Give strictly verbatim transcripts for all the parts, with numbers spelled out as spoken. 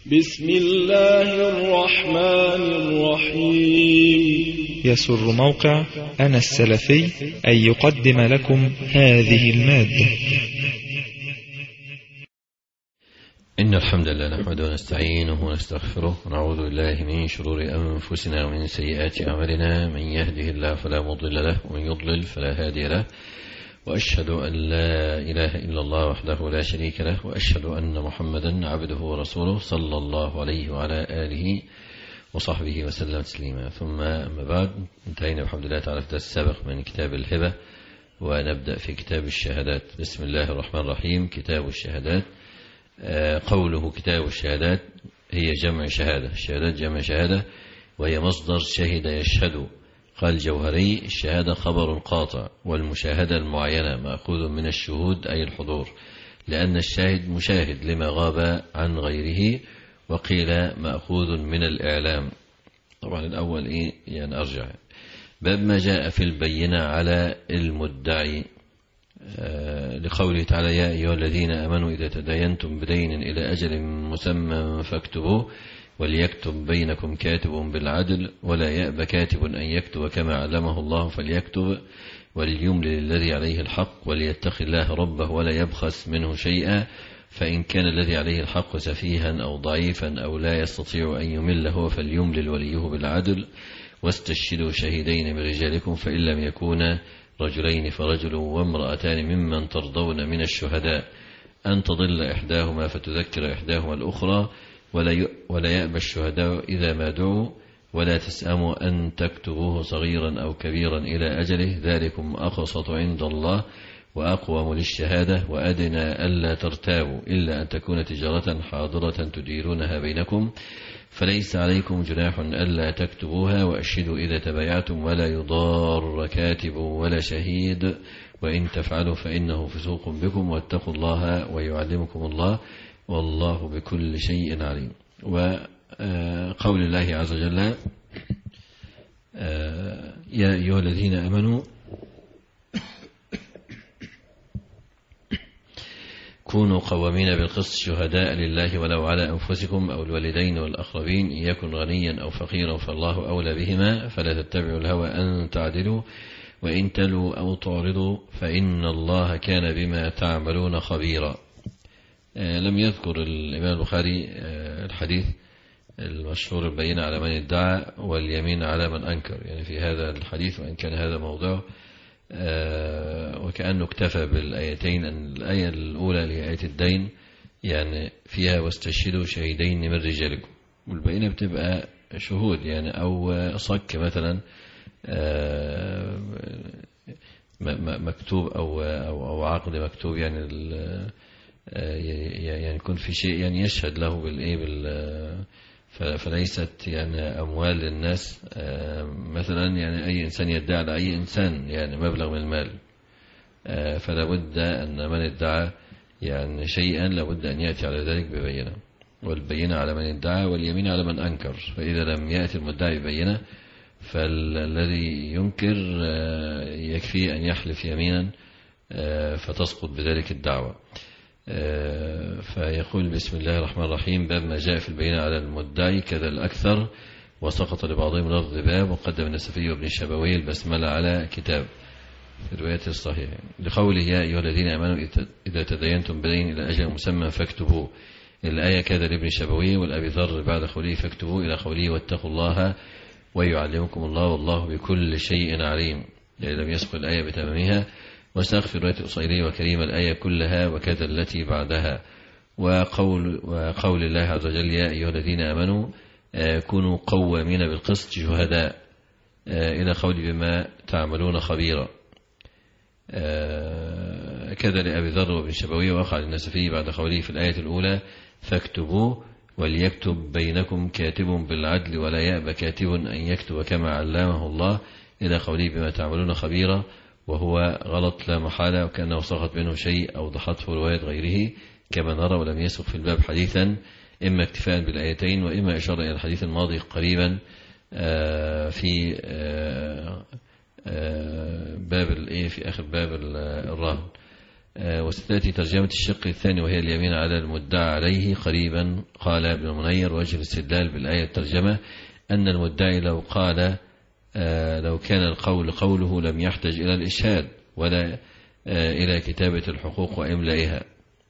بسم الله الرحمن الرحيم. يسر موقع أنا السلفي أن يقدم لكم هذه المادة. إن الحمد لله نحمده ونستعينه ونستغفره ونعوذ بالله من شرور أنفسنا ومن سيئات أعمالنا، من يهده الله فلا مضل له ومن يضلل فلا هادي له، وأشهد أن لا إله إلا الله وحده لا شريك له، وأشهد أن محمدا عبده ورسوله صلى الله عليه وعلى آله وصحبه وسلم تسليما. ثم أما بعد، انتهينا بحمد الله تعالى في الدرس السابق من كتاب الهبة، ونبدأ في كتاب الشهادات. بسم الله الرحمن الرحيم. كتاب الشهادات، قوله كتاب الشهادات هي جمع شهادة، الشهادات جمع شهادة، وهي مصدر شهد يشهد. قال الجوهري: الشهادة خبر قاطع، والمشاهدة المعينة مأخوذ من الشهود أي الحضور، لأن الشاهد مشاهد لما غاب عن غيره، وقيل مأخوذ من الإعلام. طبعا الأول إيه يعني أرجع. باب ما جاء في البينة على المدعي، آه لقوله تعالى: يا أيها الذين آمنوا إذا تداينتم بدين إلى أجل مسمى فاكتبوه وليكتب بينكم كاتب بالعدل ولا يأب كاتب أن يكتب كما علمه الله فليكتب وليملل الذي عليه الحق وليتق الله ربه ولا يبخس منه شيئا، فإن كان الذي عليه الحق سفيها أو ضعيفا أو لا يستطيع أن يمل هو فليملل وليه بالعدل، واستشهدوا شهيدين من رجالكم فإن لم يكونا رجلين فرجل وامرأتان ممن ترضون من الشهداء أن تضل إحداهما فتذكر إحداهما الأخرى ولا ولا يأبى الشهداء إذا ما دعوا ولا تسأموا أن تكتبوه صغيرا أو كبيرا إلى أجله، ذلكم أقسط عند الله وأقوم للشهادة وأدنى ألا ترتابوا إلا أن تكون تجارة حاضرة تديرونها بينكم، فليس عليكم جناح ألا تكتبوها، وأشهدوا إذا تبايعتم ولا يضار كاتب ولا شهيد، وإن تفعلوا فإنه فسوق بكم، واتقوا الله ويعلمكم الله والله بكل شيء عليم. وقول الله عز وجل: يا أيها الذين آمنوا كونوا قوامين بالقسط شهداء لله ولو على أنفسكم أو الوالدين والأقربين، إن يكن غنيا أو فقيرا فالله أولى بهما، فلا تتبعوا الهوى أن تعدلوا وإن تلوا أو تعرضوا فإن الله كان بما تعملون خبيرا. لم يذكر الإمام البخاري الحديث المشهور البينة على من ادعى واليمين على من أنكر، يعني في هذا الحديث، وإن كان هذا موضوع وكأنه اكتفى بالآيتين. أن الآية الأولى لآية الدين يعني فيها واستشهدوا شهيدين من رجالكم، والبينة بتبقى شهود يعني أو صك مثلا مكتوب أو أو عقد مكتوب، يعني يعني يكون في شيء يعني يشهد له بالإيه بال فليست يعني أموال للناس مثلا، يعني أي إنسان يدعي على أي إنسان يعني مبلغ من المال، فلا بد أن من ادعى يعني شيئا لابد أن يأتي على ذلك ببينة، والبينة على من ادعى واليمين على من أنكر. فإذا لم يأتي المدعي ببينة فالذي ينكر يكفي أن يحلف يمينا فتسقط بذلك الدعوة. فيقول: بسم الله الرحمن الرحيم. باب ما جاء في البينة على المدعي كذا الأكثر، وسقط لبعضهم لفظ باب، وقدم النسفي وابن الشبوي البسملة على كتاب في الرواية الصحيحة، لقوله: يا أيها الذين آمنوا إذا تداينتم بدين إلى أجل مسمى فاكتبوه. الآية كذا لابن الشبوي والأبي ذر بعد قوله فاكتبوه إلى قوله واتقوا الله ويعلمكم الله والله بكل شيء عليم، يعني لم يسق الآية بتمامها. وساق في رواية أصيلي وكريم الآية كلها وكذا التي بعدها. وقول, وقول الله عز وجل: يا أيها الذين آمنوا كونوا قوامين بالقسط شهداء إلى قول بما تعملون خبيرا. كذا لأبي ذر وابن الشبوي وقع للنسفي بعد قوله في الآية الأولى فاكتبوه وليكتب بينكم كاتب بالعدل ولا يأبى كاتب أن يكتب كما علمه الله إلى قوله بما تعملون خبيرا، وهو غلط لا محالة، وكأنه سقط منه شيء أو ضحته رواية غيره كما نرى، ولم يسق في الباب حديثا، إما اكتفاء بالآيتين وإما إشارة إلى الحديث الماضي قريبا في باب الإيه في آخر باب الرهن. وستأتي ترجمة الشق الثاني وهي اليمين على المدعى عليه قريبا. قال ابن المنير: وجه الاستدلال بالآية الترجمة أن المدعي لو قال لو كان القول قوله لم يحتج إلى الإشهاد ولا إلى كتابة الحقوق وإملائها.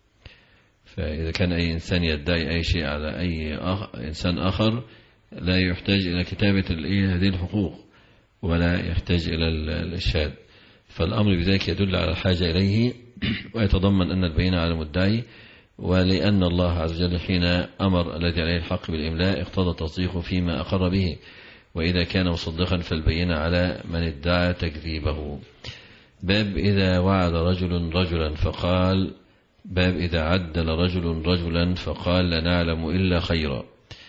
فإذا كان أي إنسان يدعي أي شيء على أي إنسان آخر لا يحتاج إلى كتابة هذه الحقوق ولا يحتاج إلى الإشهاد، فالأمر بذلك يدل على الحاجة إليه ويتضمن أن البينة على المدعي، ولأن الله عز وجل حين أمر الذي عليه الحق بالإملاء اقتضى تصديقه فيما أقر به، وإذا كان مصدقا فالبينة على من ادعى تكذيبه. باب إذا وعد رجل رجلا فقال باب إذا عدل رجل رجلا فقال لا نعلم إلا خيرا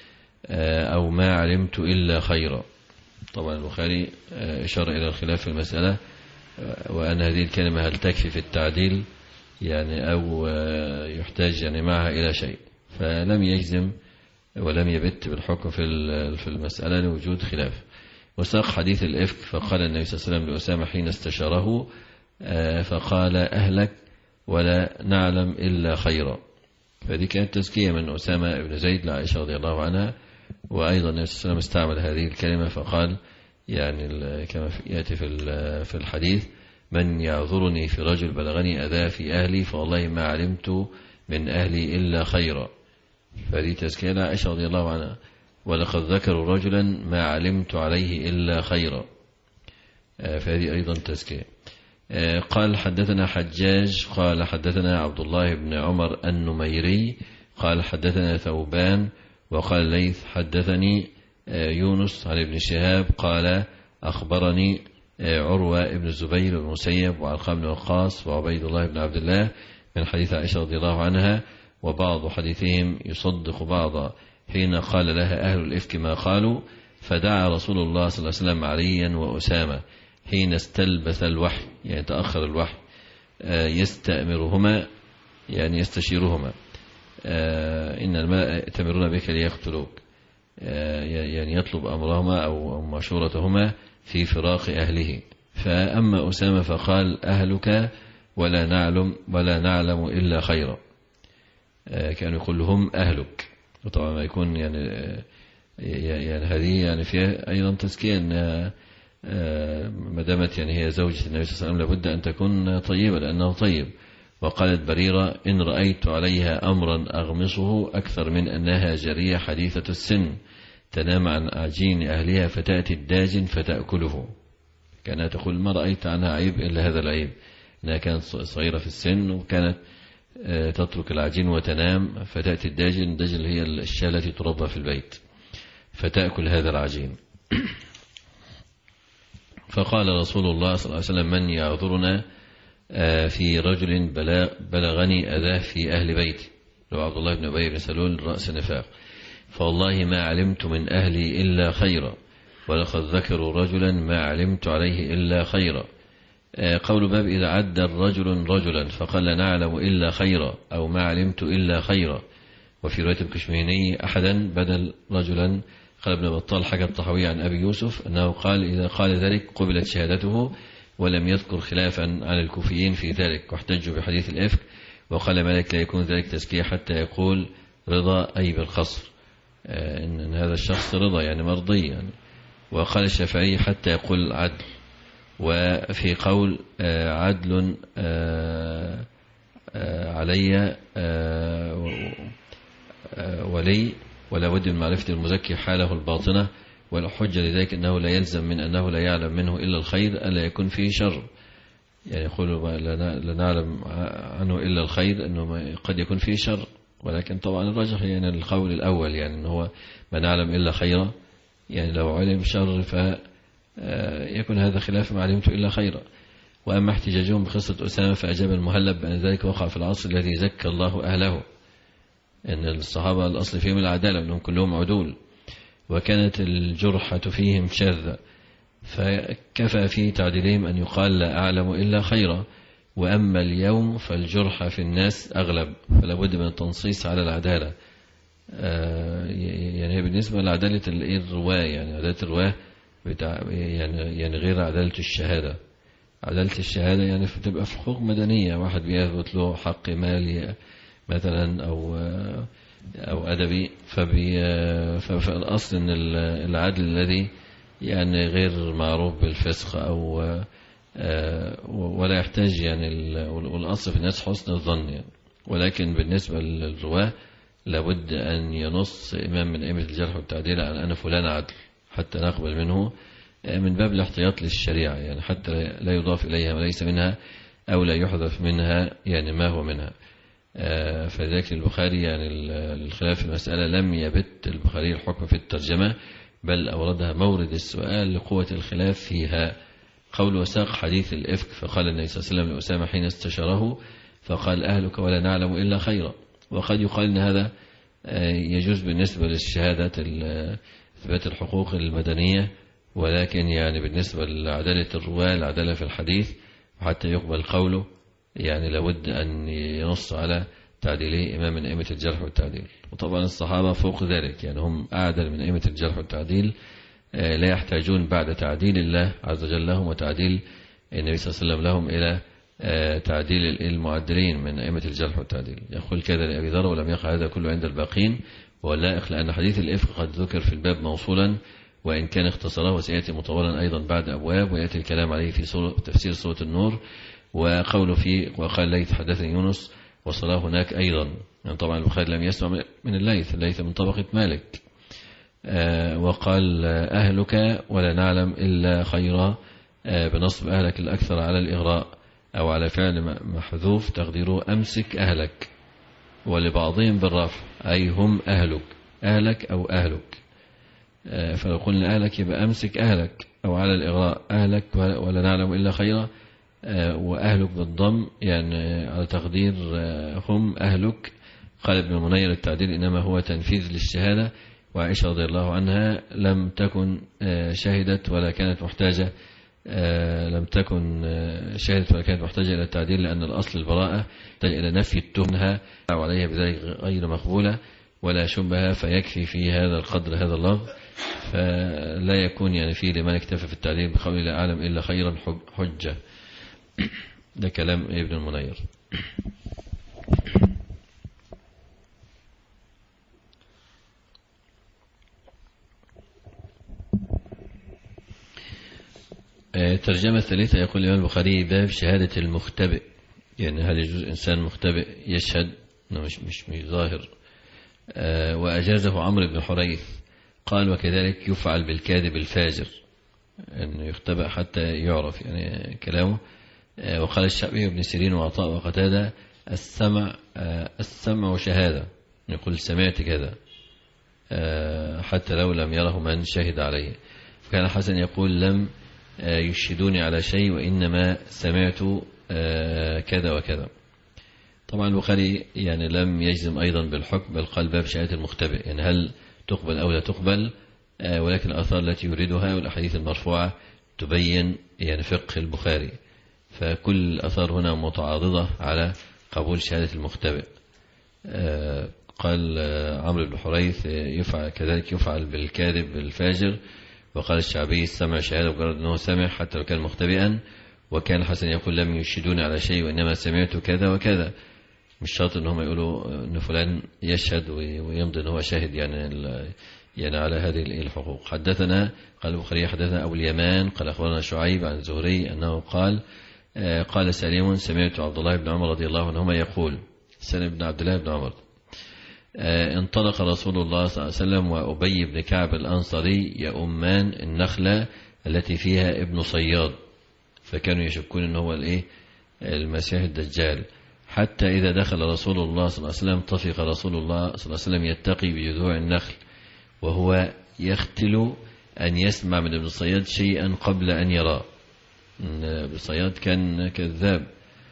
أو ما علمت إلا خيرا. طبعا البخاري إشار إلى الخلاف في المسألة، وأن هذه الكلمة هل تكفي في التعديل يعني أو يحتاج يعني معها إلى شيء، فلم يجزم ولم يبت بالحكم في المسألة لوجود خلاف. وساق حديث الإفك فقال النبي صلى الله عليه وسلم لأسامة حين استشاره فقال أهلك ولا نعلم إلا خيرا. فدي كانت تزكية من أسامة بن زيد لعائشة رضي الله عنها. وأيضا النبي صلى الله عليه وسلم استعمل هذه الكلمة فقال يعني كما يأتي في الحديث: من يعذرني في رجل بلغني أذى في أهلي فوالله ما علمت من أهلي إلا خيرا. فدي تزكية لعائشة رضي الله عنها. ولقد ذكروا رجلا ما علمت عليه إلا خيرا، فهذه أيضا تزكية. قال حدثنا حجاج قال حدثنا عبد الله بن عمر النميري قال حدثنا ثوبان وقال ليث حدثني يونس عن ابن شهاب قال أخبرني عروة ابن الزبير بن مسيب وعلقمة بن وقاص وعبيد الله بن عبد الله من حديث عائشة رضي الله عنها، وبعض حديثهم يصدق بعضا حين قال لها أهل الإفك ما قالوا، فدعا رسول الله صلى الله عليه وسلم عليا وأسامة حين استلبث الوحي يعني تأخر الوحي يستأمرهما يعني يستشيرهما إن الماء يأتمرون بك ليقتلوك، يعني يطلب أمرهما أو مشورتهما في فراق أهله. فأما أسامة فقال أهلك ولا نعلم ولا نعلم إلا خيرا، كانوا يقول لهم أهلك. وطبعا ما يكون يعني يعني هذه يعني فيها أيضا تزكية أن ما دامت يعني هي زوجة النبي صلى الله عليه وسلم لابد أن تكون طيبة لأنه طيب. وقالت بريرة إن رأيت عليها أمرا أغمصه أكثر من أنها جرية حديثة السن تنام عن عجين أهلها فتأتي الداجن فتأكله. كانت تقول ما رأيت عنها عيب إلا هذا العيب، أنها كانت صغيرة في السن وكانت تترك العجين وتنام فتأتي الداجن. الداجن هي الشاة التي تربى في البيت فتأكل هذا العجين. فقال رسول الله صلى الله عليه وسلم من يعذرنا في رجل بلغني أذاه في أهل بيتي، لو عبد الله بن أبي بن سلول رأس نفاق، فوالله ما علمت من أهلي إلا خيرا ولقد ذكروا رجلا ما علمت عليه إلا خيرا. قول باب إذا عد الرجل رجلا فقال لا نعلم إلا خيرا أو ما علمت إلا خيرا. وفي رواية الكشميهني أحدا بدل رجلا. قال ابن بطال حكى الطحاوي عن أبي يوسف أنه قال إذا قال ذلك قبلت شهادته، ولم يذكر خلافا عن الكوفيين في ذلك واحتجوا بحديث الإفك. وقال مالك لا يكون ذلك تزكية حتى يقول رضا أي بالقصر إن هذا الشخص رضا يعني مرضي يعني. وقال الشافعي حتى يقول عدل. وفي قول عدل علي ولي ولا بد من معرفة المزكي حاله الباطنة، والحجة لذلك أنه لا يلزم من أنه لا يعلم منه إلا الخير ألا يكون فيه شر. يعني يقول لا نعلم عنه إلا الخير أنه قد يكون فيه شر، ولكن طبعا الرجح يعني القول الأول يعني أنه ما نعلم إلا خيرا، يعني لو علم شر فيكون هذا خلاف ما علمت إلا خيرا. وأما احتجاجهم بقصة أسامة فأجاب المهلب بأن ذلك وقع في العصر الذي زكى الله أهله، أن الصحابة الأصل فيهم العدالة أنهم كلهم عدول، وكانت الجرحة فيهم شاذة فكفى في تعديلهم أن يقال لا أعلم إلا خيرا. وأما اليوم فالجرحة في الناس أغلب، فلا بد من التنصيص على العدالة. يعني بالنسبة لعدالة الرواة يعني عدالة الرواة يعني يعني غير عدالة الشهادة. عدالة الشهادة يعني بتبقى في حقوق مدنية، واحد بيثبت له حق مالي مثلا أو أو أدبي، فالأصل أن العدل الذي يعني غير معروف بالفسق أو ولا يحتاج يعني، والأصل في الناس حسن الظن يعني. ولكن بالنسبة للرواة لابد أن ينص إمام من أئمة الجرح والتعديل على أن فلان عدل حتى نقبل منه، من باب الاحتياط للشريعة يعني، حتى لا يضاف إليها ما ليس منها أو لا يحذف منها يعني ما هو منها. فذلك البخاري يعني الخلاف في المسألة لم يبت البخاري الحكم في الترجمة، بل أوردها مورد السؤال لقوة الخلاف فيها. قول وساق حديث الإفك، فقال النبي صلى الله عليه وسلم لأسامة حين استشاره فقال أهلك ولا نعلم إلا خيرا. وقد يقال أن هذا يجوز بالنسبة للشهادة إثبات الحقوق المدنية، ولكن يعني بالنسبة لعدالة الرواة العدالة في الحديث وحتى يقبل قوله يعني لابد أن ينص على تعديله إمام من أئمة الجرح والتعديل. وطبعا الصحابة فوق ذلك يعني هم أعدل من أئمة الجرح والتعديل، لا يحتاجون بعد تعديل الله عز وجل لهم وتعديل النبي صلى الله عليه وسلم لهم إلى تعديل المعدلين من أئمة الجرح والتعديل. يقول كذا لأبي ذر ولم يقع هذا كله عند الباقين واللائق، لأن حديث الإفك قد ذكر في الباب موصولا وإن كان اختصره، وسيأتي مطولا أيضا بعد أبواب، ويأتي الكلام عليه في تفسير سورة النور. وقوله فيه وقال ليث حدثني يونس وصلاه هناك أيضا يعني، طبعا البخاري لم يسمع من الليث، الليث من طبقة مالك. آه وقال أهلك ولا نعلم إلا خيرا، آه بنصب أهلك الأكثر على الإغراء أو على فعل محذوف تقديره أمسك أهلك، ولبعضهم بالرفع أي هم أهلك، أهلك أو أهلك. آه فلو قلنا أهلك يبقى أمسك أهلك، أو على الإغراء أهلك ولا نعلم إلا خيرا، آه وأهلك بالضم يعني على تقدير آه هم أهلك. قال ابن المنير التعديل إنما هو تنفيذ للشهادة. وعائشة رضي الله عنها لم تكن شهدت ولا كانت محتاجة لم تكن شهدت ولا كانت محتاجة إلى التعديل، لأن الأصل البراءة تحتاج إلى نفي التهمة وعليها بذلك غير مقبولة ولا شبهة، فيكفي في هذا القدر هذا اللفظ، فلا يكون يعني فيه لمن اكتفى في التعديل بقول لا أعلم إلا خيرا حجة. ده كلام ابن المنير. الترجمة الثالثة يقول الإمام البخاري باب شهادة المختبئ، يعني هل يجوز إنسان مختبئ يشهد مش مش مش ظاهر. وأجازه عمرو بن حريث قال وكذلك يفعل بالكاذب الفاجر، أنه يختبئ حتى يعرف يعني كلامه. وقال الشعبي بن سيرين وعطاء وقتادة السمع السمع شهادة، يقول سمعت كذا حتى لو لم يره من شهد عليه. فكان حسن يقول لم يشهدوني على شيء وإنما سمعت كذا وكذا. طبعا البخاري يعني لم يجزم أيضا بالحكم، بل قال باب شهادة المختبئ يعني هل تقبل أو لا تقبل، ولكن الآثار التي يريدها والأحاديث المرفوعة تبين يعني فقه البخاري، فكل الآثار هنا متعاضدة على قبول شهادة المختبئ. قال عمرو بن حريث يفعل كذلك يفعل بالكاذب الفاجر. وقال الشعبي السمع شهادة مجرد أنه سمع حتى لو كان مختبئا. وكان الحسن يقول لم يشهدوني على شيء وإنما سمعت كذا وكذا، مش شرط أنهم يقولوا أن فلان يشهد ويمضي أنه شاهد يعني يعني على هذه الحقوق. حدثنا قال البخاري حدثنا أبو اليمان قال أخبرنا شعيب عن زهري أنه قال قال سليم سمعت عبد الله بن عمر رضي الله عنهما يقول، سليم بن عبد الله بن عمر، انطلق رسول الله صلى الله عليه وسلم وأبي بن كعب الأنصاري يؤمان النخلة التي فيها ابن صياد، فكانوا يشكون أنه هو الإيه المسيح الدجال، حتى إذا دخل رسول الله صلى الله عليه وسلم طفق رسول الله صلى الله عليه وسلم يتقي بجذوع النخل وهو يختل أن يسمع من ابن صياد شيئا قبل أن يرى. ابن صياد كان كذاب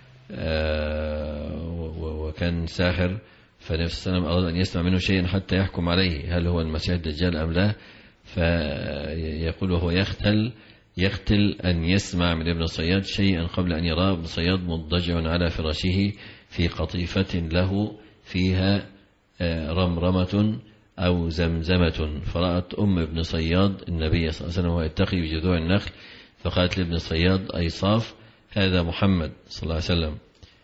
وكان ساحر، فالنبي صلى الله عليه وسلم أراد أن يسمع منه شيئا حتى يحكم عليه هل هو المسيح الدجال أم لا، فيقول وهو يختل يختل أن يسمع من ابن صياد شيئا قبل أن يرى ابن صياد مضجع على فراشه في قطيفة له فيها رمرمة أو زمزمة، فرأت أم ابن صياد النبي صلى الله عليه وسلم وهو يتقي بجذوع النخل، فقالت لابن صياد أي صاف هذا محمد صلى الله عليه وسلم،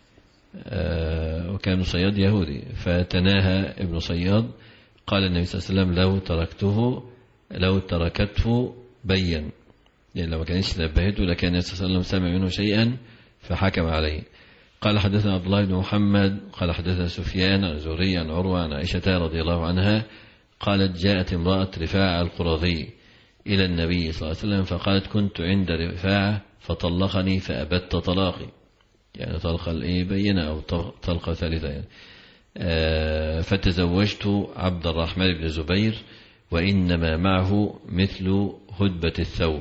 وكان صياد يهودي، فتناهى ابن صياد. قال النبي صلى الله عليه وسلم لو تركته لو تركته بين، يعني لو ما كانش نبهته لكان النبي صلى الله عليه وسلم سمع منه شيئا فحكم عليه. قال حدثنا عبد الله بن محمد قال حدثنا سفيان عن زهري عن عروة عن عائشة رضي الله عنها قالت جاءت امرأة رفاعة القرظي إلى النبي صلى الله عليه وسلم فقالت كنت عند رفاعة فطلقني فأبت طلاقي، يعني طلقة الإيه بينة أو طلقة ثالثة يعني. آه فتزوجت عبد الرحمن بن زبير وإنما معه مثل هدبة الثوب.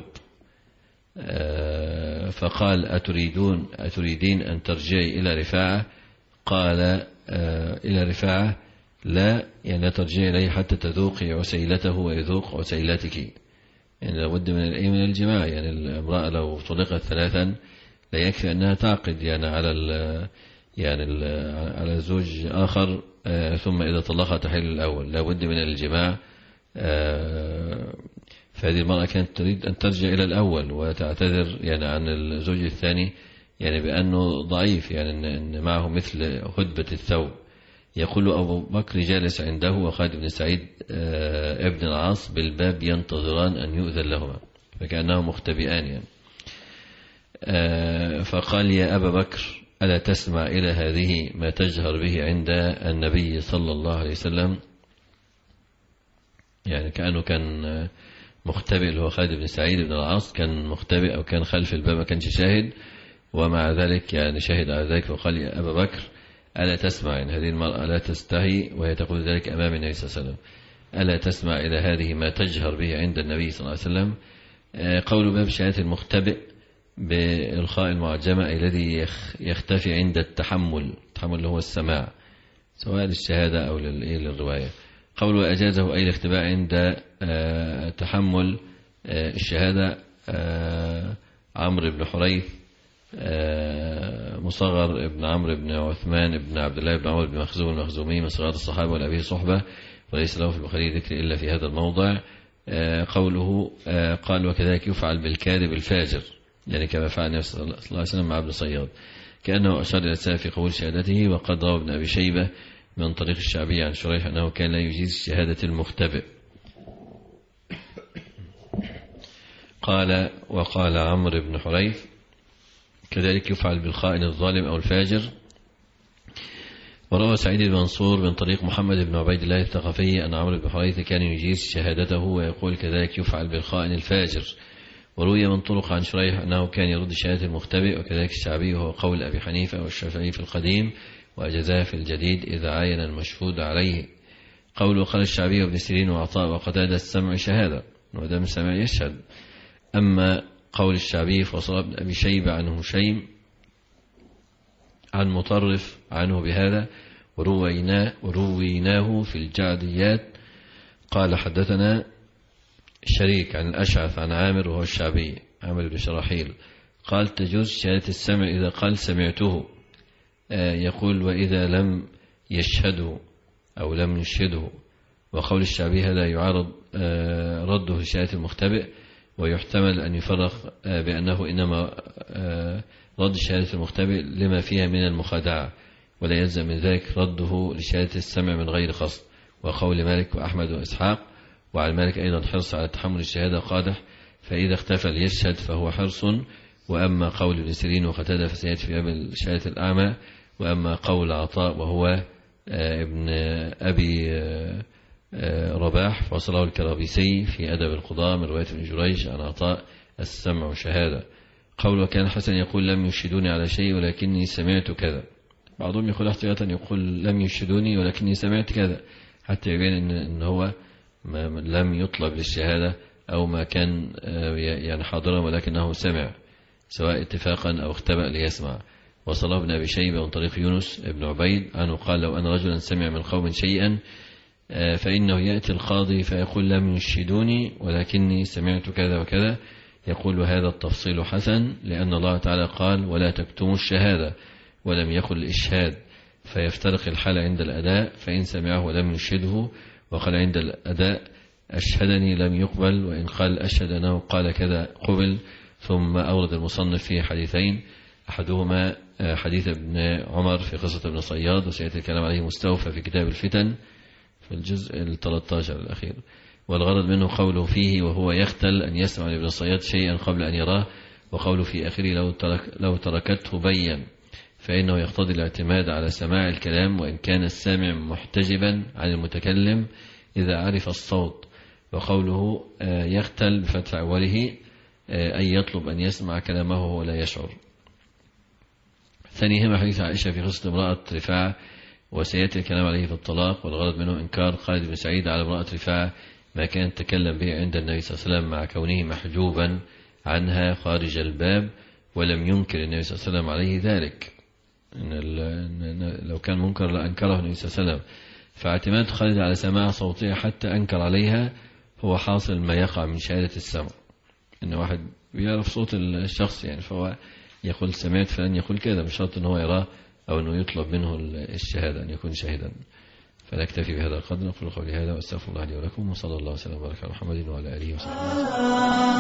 آه فقال أتريدون أتريدين أن ترجعي إلى رفاعة؟ قال آه إلى رفاعة لا، يعني لا ترجعي إليه حتى تذوقي عسيلته ويذوق عسيلتك، يعني لابد من من الجماع. يعني الامرأة لو طلقت ثلاثا لا يكفي أنها تعقد يعني على ال يعني ال على زوج آخر آه ثم إذا طلقها تحل الأول، لابد من الجماع. آه فهذه المرأة كانت تريد أن ترجع إلى الأول وتعتذر يعني عن الزوج الثاني، يعني بأنه ضعيف، يعني أن معه مثل هدبة الثوب. يقول أبو بكر جالس عنده وخالد بن سعيد آه ابن العاص بالباب ينتظران أن يؤذن لهما، فكأنهم مختبئان يعني. آه فقال يا أبا بكر ألا تسمع إلى هذه ما تجهر به عند النبي صلى الله عليه وسلم؟ يعني كأنه كان مختبئ، اللي هو خالد بن سعيد بن العاص كان مختبئ أو كان خلف الباب ما كانش شاهد، ومع ذلك يعني شهد على ذلك. وقال يا أبا بكر ألا تسمع، يعني هذه المرأة لا تستحي وهي تقول ذلك أمام النبي صلى الله عليه وسلم، ألا تسمع إلى هذه ما تجهر به عند النبي صلى الله عليه وسلم؟ قول باب شهادة المختبئ بالخاء المعجمة الذي يختفي عند التحمل، التحمل اللي هو السماع سواء للشهادة أو للرواية. قول أجازه أي الاختباء عند تحمل الشهادة عمرو بن حريث مصغر ابن عمرو بن عثمان بن عبد الله بن عمر بن مخزوم المخزومي من صغار الصحابة والأبيه صحبة، وليس له في البخاري ذكر إلا في هذا الموضع. قوله قال وكذلك يفعل بالكاذب الفاجر، يعني كما فعل النبي صلى الله عليه وسلم مع ابن صياد، كأنه أشار إلى السلف في قبول شهادته. وقد روى ابن أبي شيبة من طريق الشعبي عن شريح أنه كان لا يجيز شهادة المختبئ. قال وقال عمرو بن حريث كذلك يفعل بالخائن الظالم أو الفاجر. وروى سعيد بن منصور من طريق محمد بن عبيد الله الثقفي أن عمرو بن حريث كان يجيز شهادته ويقول كذلك يفعل بالخائن الفاجر. وروي من طرق عن شريح أنه كان يرد شهادة المختبئ، وكذلك الشعبي وهو قول أبي حنيفة والشافعي في القديم وأجزاه في الجديد إذا عاين المشهود عليه. قول وقال الشعبي وابن سيرين وعطاء وقتادة السمع شهادة، ودم السمع يشهد. أما قول الشعبي فصل ابن أبي شيبة عن هشيم عن مطرف عنه بهذا ورويناه, ورويناه في الجعديات. قال حدثنا شريك عن الأشعث عن عامر وهو الشعبي عامر بن شراحيل قال تجوز شهادة السمع إذا قال سمعته، آه يقول وإذا لم يشهده أو لم يشهده. وقول الشعبي هذا يعارض آه رده شهادة المختبئ، ويحتمل أن يفرق آه بأنه إنما آه رد شهادة المختبئ لما فيها من المخادعة، ولا يلزم من ذلك رده لشهادة السمع من غير قصد. وقول مالك وأحمد وإسحاق وعلى مالك أيضا حرص على تحمل الشهادة قادح، فإذا اختفى ليشهد فهو حرص. وأما قول ابن سيرين وقتادة فسيأتي في باب شهادة الأعمى. وأما قول عطاء وهو ابن أبي رباح فصله الكرابيسي في أدب القضاء من رواية ابن جريج عن عطاء السمع شهادة. قول وكان حسن يقول لم يشهدوني على شيء ولكني سمعت كذا. بعضهم يقول احتياطا يقول لم يشهدوني ولكني سمعت كذا، حتى يبين إن, إن هو ما لم يطلب للشهادة أو ما كان يعني حاضرا ولكنه سمع، سواء اتفاقا أو اختبأ ليسمع. وصله ابن أبي شيبة من طريق يونس ابن عبيد عنه قال لو أن رجلا سمع من قوم شيئا فإنه يأتي القاضي فيقول لم يشهدوني ولكني سمعت كذا وكذا، يقول هذا التفصيل حسن لأن الله تعالى قال ولا تكتموا الشهادة ولم يقل الإشهاد، فيفترق الحال عند الأداء، فإن سمعه ولم يشهده وقال عند الأداء أشهدني لم يقبل، وإن قال أشهد أنه قال كذا قبل. ثم أورد المصنف فيه حديثين، أحدهما حديث ابن عمر في قصة ابن صياد، وسيأتي الكلام عليه مستوفى في كتاب الفتن في الجزء الثالث عشر الأخير. والغرض منه قوله فيه وهو يختل أن يسمع لابن صياد شيئا قبل أن يراه، وقوله في آخره لو, ترك لو تركته بين، فإنه يقتضي الاعتماد على سماع الكلام وإن كان السامع محتجبا عن المتكلم إذا عرف الصوت. وقوله يختل بفتح أوله أي يطلب أن يسمع كلامه ولا يشعر. ثانيهما حديث عائشة في قصة امرأة رفاعة، وسيأتي الكلام عليه في الطلاق. والغرض منه إنكار خالد بن سعيد على امرأة رفاعة ما كان تكلم به عند النبي صلى الله عليه وسلم مع كونه محجوبا عنها خارج الباب، ولم ينكر النبي صلى الله عليه وسلم عليه ذلك. إن لو كان منكر لأنكره النبي صلى الله عليه وسلم. فاعتماد خالد على سماع صوتها حتى أنكر عليها هو حاصل ما يقع من شهادة السمع، إن واحد بيعرف صوت الشخص يعني، فهو يقول سمعت فلن يقول كذا، مش شرط أنه يراه أو أنه يطلب منه الشهادة أن يكون شاهدا. فنكتفي بهذا القدر، نقول قولي هذا واستغفر الله لي ولكم، وصلى الله وسلم وبارك على محمد وعلى آله وصحبه.